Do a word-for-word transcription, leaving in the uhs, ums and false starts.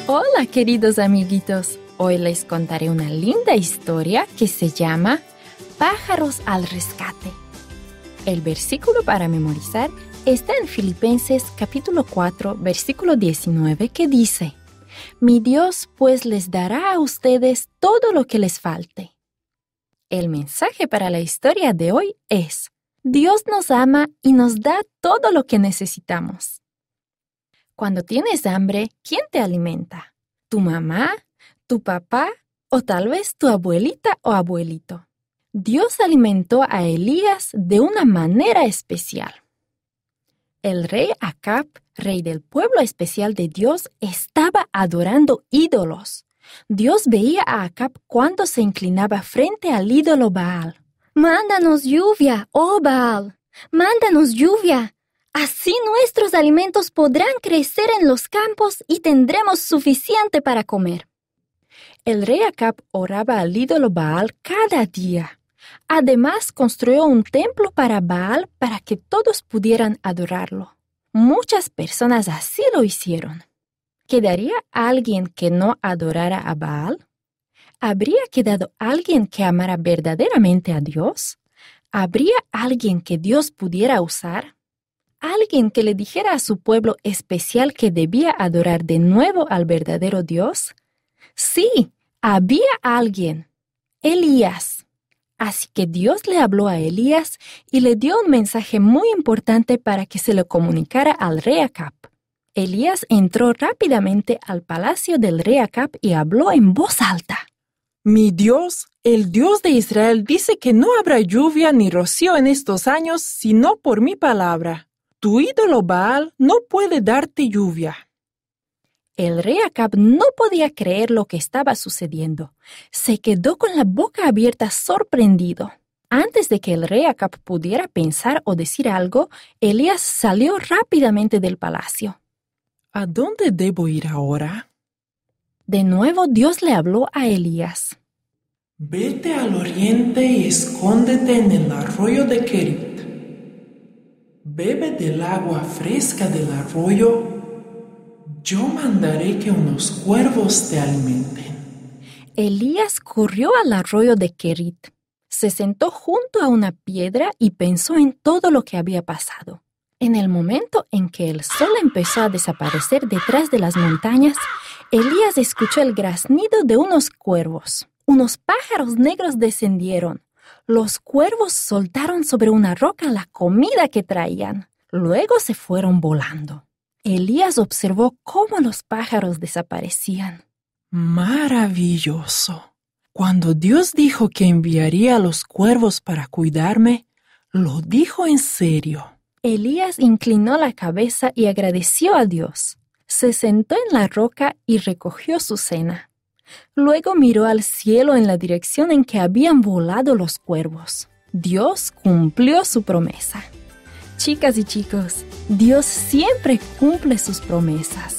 Hola, queridos amiguitos. Hoy les contaré una linda historia que se llama Pájaros al rescate. El versículo para memorizar está en Filipenses capítulo cuatro, versículo diecinueve, que dice: Mi Dios pues les dará a ustedes todo lo que les falte. El mensaje para la historia de hoy es: Dios nos ama y nos da todo lo que necesitamos. Cuando tienes hambre, ¿quién te alimenta? ¿Tu mamá? ¿Tu papá? ¿O tal vez tu abuelita o abuelito? Dios alimentó a Elías de una manera especial. El rey Acab, rey del pueblo especial de Dios, estaba adorando ídolos. Dios veía a Acab cuando se inclinaba frente al ídolo Baal. ¡Mándanos lluvia, oh Baal! ¡Mándanos lluvia! Así nuestros alimentos podrán crecer en los campos y tendremos suficiente para comer. El rey Acab oraba al ídolo Baal cada día. Además, construyó un templo para Baal para que todos pudieran adorarlo. Muchas personas así lo hicieron. ¿Quedaría alguien que no adorara a Baal? ¿Habría quedado alguien que amara verdaderamente a Dios? ¿Habría alguien que Dios pudiera usar? ¿Alguien que le dijera a su pueblo especial que debía adorar de nuevo al verdadero Dios? Sí, había alguien, Elías. Así que Dios le habló a Elías y le dio un mensaje muy importante para que se lo comunicara al rey Acab. Elías entró rápidamente al palacio del rey Acab y habló en voz alta. Mi Dios, el Dios de Israel, dice que no habrá lluvia ni rocío en estos años, sino por mi palabra. Tu ídolo Baal no puede darte lluvia. El rey Acab no podía creer lo que estaba sucediendo. Se quedó con la boca abierta, sorprendido. Antes de que el rey Acab pudiera pensar o decir algo, Elías salió rápidamente del palacio. ¿A dónde debo ir ahora? De nuevo Dios le habló a Elías. Vete al oriente y escóndete en el arroyo de Kerit. Bebe del agua fresca del arroyo. Yo mandaré que unos cuervos te alimenten. Elías corrió al arroyo de Kerit. Se sentó junto a una piedra y pensó en todo lo que había pasado. En el momento en que el sol empezó a desaparecer detrás de las montañas, Elías escuchó el graznido de unos cuervos. Unos pájaros negros descendieron. Los cuervos soltaron sobre una roca la comida que traían. Luego se fueron volando. Elías observó cómo los pájaros desaparecían. ¡Maravilloso! Cuando Dios dijo que enviaría a los cuervos para cuidarme, lo dijo en serio. Elías inclinó la cabeza y agradeció a Dios. Se sentó en la roca y recogió su cena. Luego miró al cielo en la dirección en que habían volado los cuervos. Dios cumplió su promesa. Chicas y chicos, Dios siempre cumple sus promesas.